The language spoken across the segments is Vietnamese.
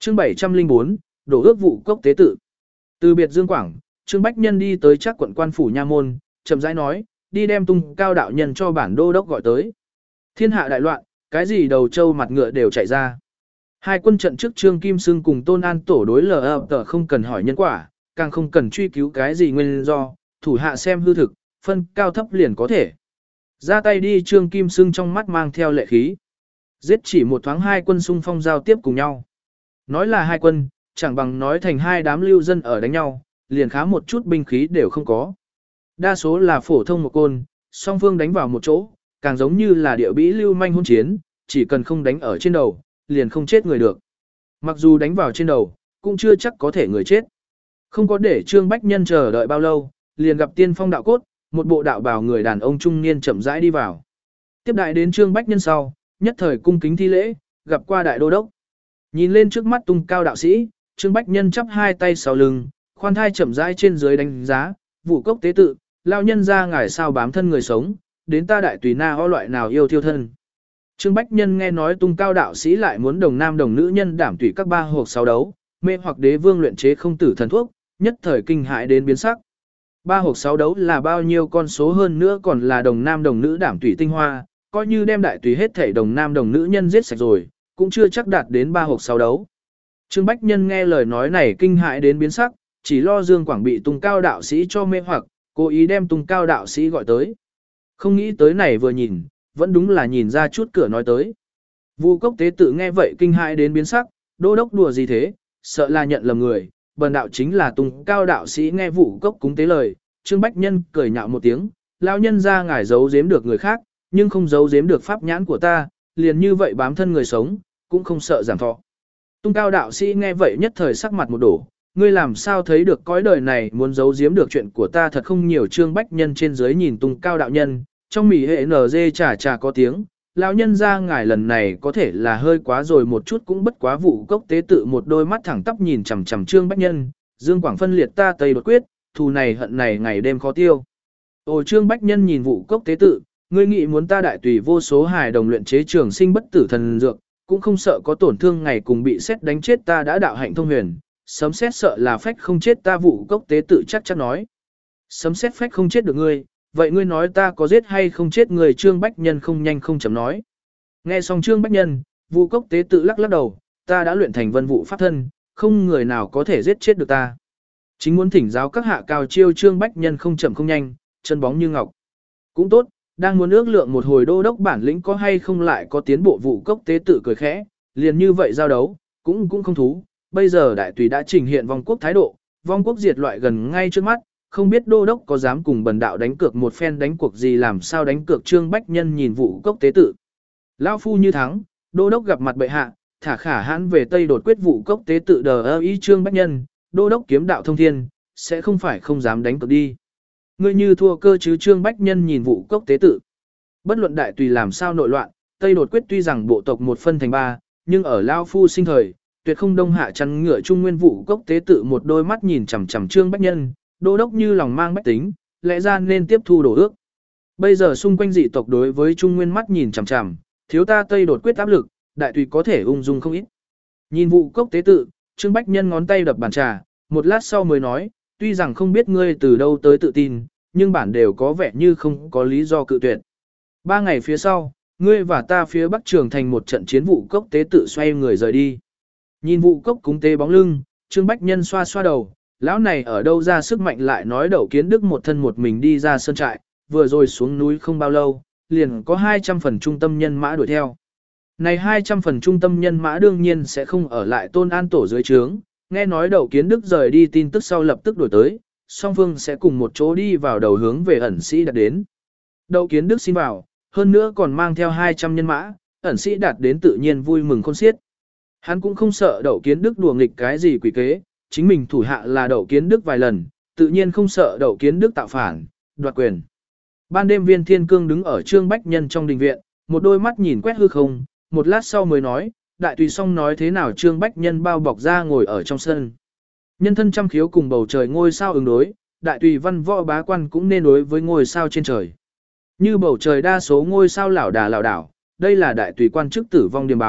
Chương 704, đổ ước vụ cốc tế tự. Từ biệt Dương Quảng, Trương Bách Nhân đi tới Trác quận quan phủ nha môn, chậm rãi nói, đi đem Tung Cao đạo nhân cho bản đô đốc gọi tới. Thiên hạ đại loạn, cái gì đầu trâu mặt ngựa đều chạy ra. Hai quân trận trước Trương Kim Sương cùng Tôn An tổ đối tờ không cần hỏi nhân quả, càng không cần truy cứu cái gì nguyên do, thủ hạ xem hư thực, phân cao thấp liền có thể. Ra tay đi. Trương Kim Sương trong mắt mang theo lệ khí. Giết chỉ một thoáng hai quân xung phong giao tiếp cùng nhau. Nói là hai quân, chẳng bằng nói thành hai đám lưu dân ở đánh nhau, liền khá một chút binh khí đều không có. Đa số là phổ thông một côn, song phương đánh vào một chỗ, càng giống như là địa bĩ lưu manh hôn chiến, chỉ cần không đánh ở trên đầu, liền không chết người được. Mặc dù đánh vào trên đầu, cũng chưa chắc có thể người chết. Không có để Trương Bách Nhân chờ đợi bao lâu, liền gặp tiên phong đạo cốt, một bộ đạo bào người đàn ông trung niên chậm rãi đi vào. Tiếp đại đến Trương Bách Nhân sau, nhất thời cung kính thi lễ, gặp qua đại đô đốc. Nhìn lên trước mắt Tung Cao đạo sĩ, Trương Bách Nhân chắp hai tay sau lưng, khoan thai chậm rãi trên dưới đánh giá, vụ cốc tế tự, lao nhân ra ngài sao bám thân người sống, đến ta đại tùy na ho loại nào yêu thiêu thân. Trương Bách Nhân nghe nói Tung Cao đạo sĩ lại muốn đồng nam đồng nữ nhân đảm tùy các ba hộp sáu đấu, mê hoặc đế vương luyện chế không tử thần thuốc, nhất thời kinh hãi đến biến sắc. Ba hộp sáu đấu là bao nhiêu con số hơn nữa còn là đồng nam đồng nữ đảm tùy tinh hoa, coi như đem đại tùy hết thể đồng nam đồng nữ nhân giết sạch rồi, cũng chưa chắc đạt đến ba hộp sáu đấu. Trương Bách Nhân nghe lời nói này kinh hãi đến biến sắc, chỉ lo Dương Quảng bị Tung Cao đạo sĩ cho mê hoặc, cố ý đem Tung Cao đạo sĩ gọi tới. Không nghĩ tới này vừa nhìn, vẫn đúng là nhìn ra chút cửa nói tới. Vu cốc tế tự nghe vậy kinh hãi đến biến sắc, đô đốc đùa gì thế, sợ là nhận lầm người, bần đạo chính là Tung Cao đạo sĩ. Nghe Vu cốc cúng tế lời, Trương Bách Nhân cười nhạo một tiếng, lão nhân ra ngài giấu giếm được người khác, nhưng không giấu giếm được pháp nhãn của ta, liền như vậy bám thân người sống, cũng không sợ giảm thọ. Tung Cao đạo sĩ nghe vậy nhất thời sắc mặt một đổ, ngươi làm sao thấy được cõi đời này muốn giấu giếm được chuyện của ta thật không nhiều. Trương Bách Nhân trên dưới nhìn Tung Cao đạo nhân, trong mỉ hệ NG chà có tiếng, lão nhân ra ngài lần này có thể là hơi quá rồi một chút, cũng bất quá. Vụ cốc tế tự một đôi mắt thẳng tắp nhìn chằm chằm Trương Bách Nhân, Dương Quảng phân liệt ta Tây đột quyết, thù này hận này ngày đêm khó tiêu. Ồ. Trương Bách Nhân nhìn Vụ cốc tế tự, ngươi nghĩ muốn ta đại tùy vô số hài đồng luyện chế trường sinh bất tử thần dược, cũng không sợ có tổn thương ngày cùng bị xét đánh chết ta đã đạo hạnh thông huyền, sấm xét sợ là phách không chết ta. Vụ cốc tế tự chắc chắn nói, sấm xét phách không chết được ngươi, vậy ngươi nói ta có giết hay không chết người? Trương Bách Nhân không nhanh không chậm nói. Nghe xong Trương Bách Nhân, Vụ cốc tế tự lắc lắc đầu, ta đã luyện thành vân vụ pháp thân, không người nào có thể giết chết được ta. Chính muốn thỉnh giáo các hạ cao chiêu. Trương Bách Nhân không chậm không nhanh, chân bóng như ngọc. Cũng tốt, đang muốn ước lượng một hồi đô đốc bản lĩnh có hay không lại có tiến bộ. Vụ cốc tế tự cười khẽ, liền như vậy giao đấu, cũng không thú. Bây giờ đại tùy đã trình hiện vong quốc thái độ, vong quốc diệt loại gần ngay trước mắt, không biết đô đốc có dám cùng bần đạo đánh cược một phen? Đánh cuộc gì? Làm sao đánh cược? Trương Bách Nhân nhìn Vụ cốc tế tự, lão phu như thắng, đô đốc gặp mặt bệ hạ, thả khả hãn về Tây đột quyết. Vụ cốc tế tự đờ ơ ý. Trương Bách Nhân, đô đốc kiếm đạo thông thiên, sẽ không phải không dám đánh cược đi. Ngươi như thua cơ chứ? Trương Bách Nhân nhìn Vụ cốc tế tự, bất luận đại tùy làm sao nội loạn, Tây đột quyết tuy rằng bộ tộc một phân thành ba, nhưng ở lão phu sinh thời, tuyệt không đông hạ chăn ngựa Trung Nguyên. Vụ cốc tế tự một đôi mắt nhìn chằm chằm Trương Bách Nhân, đô đốc như lòng mang bách tính, lẽ ra nên tiếp thu đổ ước. Bây giờ xung quanh dị tộc đối với Trung Nguyên mắt nhìn chằm chằm, thiếu ta Tây đột quyết áp lực, đại tùy có thể ung dung không ít. Nhìn Vụ cốc tế tự, Trương Bách Nhân ngón tay đập bàn trà, một lát sau mới nói, tuy rằng không biết ngươi từ đâu tới tự tin, nhưng bản đều có vẻ như không có lý do cự tuyệt. 3 ngày phía sau, ngươi và ta phía Bắc Trường thành một trận chiến. Vụ cốc tế tự xoay người rời đi. Nhìn Vụ cốc cúng tế bóng lưng, Trương Bách Nhân xoa xoa đầu, lão này ở đâu ra sức mạnh lại nói Đậu Kiến Đức một thân một mình đi ra sơn trại, vừa rồi xuống núi không bao lâu, liền có 200 phần trung tâm nhân mã đuổi theo. Này 200 phần trung tâm nhân mã đương nhiên sẽ không ở lại Tôn An tổ dưới trướng, nghe nói Đậu Kiến Đức rời đi tin tức sau lập tức đuổi tới, song phương sẽ cùng một chỗ đi vào đầu hướng về ẩn sĩ đạt đến. Đậu Kiến Đức xin vào, hơn nữa còn mang theo 200 nhân mã, ẩn sĩ đạt đến tự nhiên vui mừng khôn xiết. Hắn cũng không sợ Đậu Kiến Đức đùa nghịch cái gì quỷ kế, chính mình thủ hạ là Đậu Kiến Đức vài lần, tự nhiên không sợ Đậu Kiến Đức tạo phản, đoạt quyền. Ban đêm Viên Thiên Cương đứng ở Trương Bách Nhân trong đình viện, một đôi mắt nhìn quét hư không, một lát sau mới nói, đại tùy xong nói thế nào? Trương Bách Nhân bao bọc ra ngồi ở trong sân. Nhân thân trăm khiếu cùng bầu trời ngôi sao ứng đối, đại tùy văn võ bá quan cũng nên đối với ngôi sao trên trời. Như bầu trời đa số ngôi sao lảo đảo, đây là đại tùy quan chức tử vong điềm báo,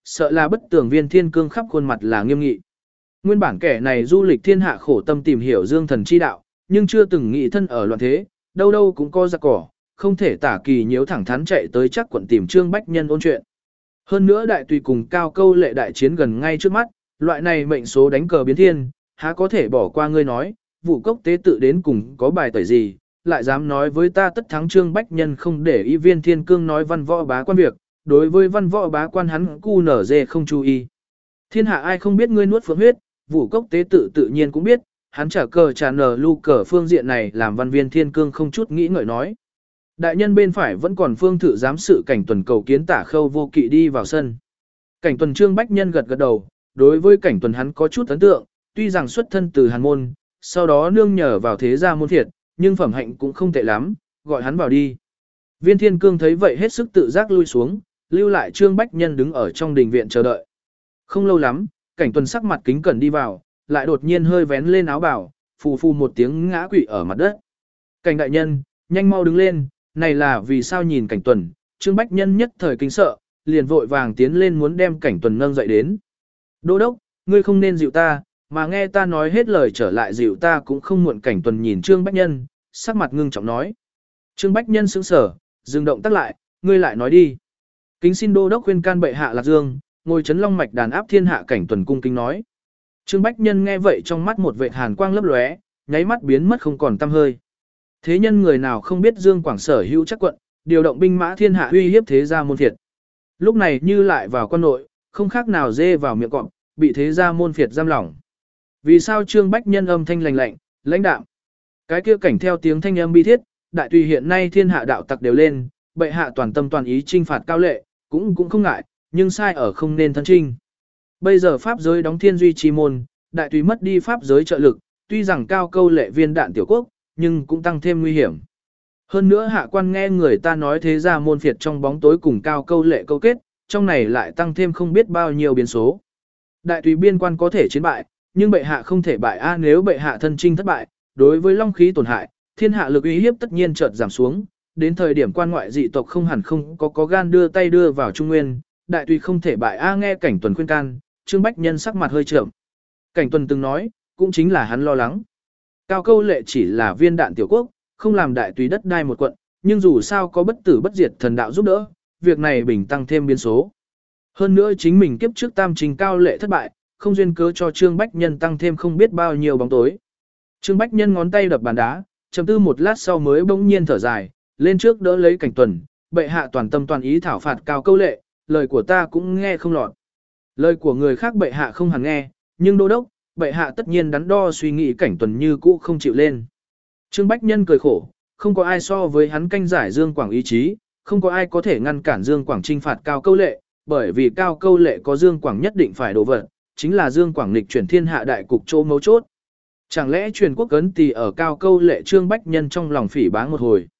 sợ là bất tường Viên Thiên Cương khắp khuôn mặt là nghiêm nghị. Nguyên bản kẻ này du lịch thiên hạ khổ tâm tìm hiểu dương thần chi đạo, nhưng chưa từng nghĩ thân ở loạn thế, đâu đâu cũng có giặc cỏ, không thể tả kỳ nhiễu thẳng thắn chạy tới chắc quận tìm Trương Bách Nhân ôn chuyện. Hơn nữa đại tùy cùng Cao Câu Lệ đại chiến gần ngay trước mắt, loại này mệnh số đánh cờ biến thiên, há có thể bỏ qua ngươi nói, vụ cốc tế tự đến cùng có bài tẩy gì, lại dám nói với ta tất thắng Trương Bách Nhân không để ý Viên Thiên Cương nói văn võ bá quan việc, đối với văn võ bá quan hắn cu nở dê không chú ý. Thiên hạ ai không biết ngươi nuốt phượng huyết, vụ cốc tế tự tự nhiên cũng biết, hắn trả cờ trả nở lưu cờ phương diện này làm văn Viên Thiên Cương không chút nghĩ ngợi nói. Đại nhân bên phải vẫn còn phương thự giám sự Cảnh Tuần cầu kiến Tả Khâu Vô Kỵ đi vào sân. Cảnh Tuần Trương Bách Nhân gật gật đầu, đối với Cảnh Tuần hắn có chút ấn tượng, tuy rằng xuất thân từ Hàn môn, sau đó nương nhờ vào thế gia môn thiệt, nhưng phẩm hạnh cũng không tệ lắm, gọi hắn vào đi. Viên Thiên Cương thấy vậy hết sức tự giác lui xuống, lưu lại Trương Bách Nhân đứng ở trong đình viện chờ đợi. Không lâu lắm, Cảnh Tuần sắc mặt kính cẩn đi vào, lại đột nhiên hơi vén lên áo bào, phù phù một tiếng ngã quỵ ở mặt đất. Cảnh đại nhân, nhanh mau đứng lên, này là vì sao nhìn Cảnh Tuần, Trương Bách Nhân nhất thời kinh sợ, liền vội vàng tiến lên muốn đem Cảnh Tuần nâng dậy đến. Đô đốc, ngươi không nên dịu ta, mà nghe ta nói hết lời trở lại dịu ta cũng không muộn. Cảnh Tuần nhìn Trương Bách Nhân, sắc mặt ngưng trọng nói. Trương Bách Nhân sững sờ, dừng động tác lại, ngươi lại nói đi. Kính xin đô đốc khuyên can bệ hạ Lạc Dương, ngồi chấn long mạch đàn áp thiên hạ. Cảnh Tuần cung kính nói. Trương Bách Nhân nghe vậy trong mắt một vệt hàn quang lấp lóe, nháy mắt biến mất không còn tăm hơi. Thế nhân người nào không biết Dương Quảng sở hữu chắc quận, điều động binh mã thiên hạ uy hiếp thế gia môn phiệt. Lúc này như lại vào quan nội, không khác nào dê vào miệng cọp, bị thế gia môn phiệt giam lỏng. Vì sao Trương Bách Nhân âm thanh lạnh lạnh, lãnh đạm? Cái kia cảnh theo tiếng thanh âm bi thiết, đại tùy hiện nay thiên hạ đạo tặc đều lên, bệ hạ toàn tâm toàn ý trinh phạt Cao Lệ, cũng không ngại, nhưng sai ở không nên thân trinh. Bây giờ pháp giới đóng thiên duy chi môn, đại tùy mất đi pháp giới trợ lực, tuy rằng Cao Câu Lệ viên đạn tiểu quốc, nhưng cũng tăng thêm nguy hiểm. Hơn nữa hạ quan nghe người ta nói thế gia môn phiệt trong bóng tối cùng Cao Câu Lệ câu kết, trong này lại tăng thêm không biết bao nhiêu biến số. Đại tùy biên quan có thể chiến bại, nhưng bệ hạ không thể bại a, nếu bệ hạ thân chinh thất bại, đối với long khí tổn hại, thiên hạ lực uy hiếp tất nhiên chợt giảm xuống, đến thời điểm quan ngoại dị tộc không hẳn không có gan đưa tay đưa vào Trung Nguyên, đại tùy không thể bại a. Nghe Cảnh Tuần khuyên can, Trương Bách Nhân sắc mặt hơi trợn. Cảnh Tuần từng nói, cũng chính là hắn lo lắng. Cao Câu Lệ chỉ là viên đạn tiểu quốc, không làm đại tùy đất đai một quận, nhưng dù sao có bất tử bất diệt thần đạo giúp đỡ, việc này bình tăng thêm biến số. Hơn nữa chính mình kiếp trước tam trình Cao Lệ thất bại, không duyên cớ cho Trương Bách Nhân tăng thêm không biết bao nhiêu bóng tối. Trương Bách Nhân ngón tay đập bàn đá, trầm tư một lát sau mới bỗng nhiên thở dài, lên trước đỡ lấy Cảnh Tuần, bệ hạ toàn tâm toàn ý thảo phạt Cao Câu Lệ, lời của ta cũng nghe không lọt. Lời của người khác bệ hạ không hẳn nghe, nhưng đô đốc, bệ hạ tất nhiên đắn đo suy nghĩ Cảnh Tuần như cũ không chịu lên. Trương Bách Nhân cười khổ, không có ai so với hắn canh giải Dương Quảng ý chí, không có ai có thể ngăn cản Dương Quảng trinh phạt Cao Câu Lệ, bởi vì Cao Câu Lệ có Dương Quảng nhất định phải đổ vật, chính là Dương Quảng nghịch chuyển thiên hạ đại cục chỗ mấu chốt. Chẳng lẽ truyền quốc cấn tỳ ở Cao Câu Lệ? Trương Bách Nhân trong lòng phỉ báng một hồi.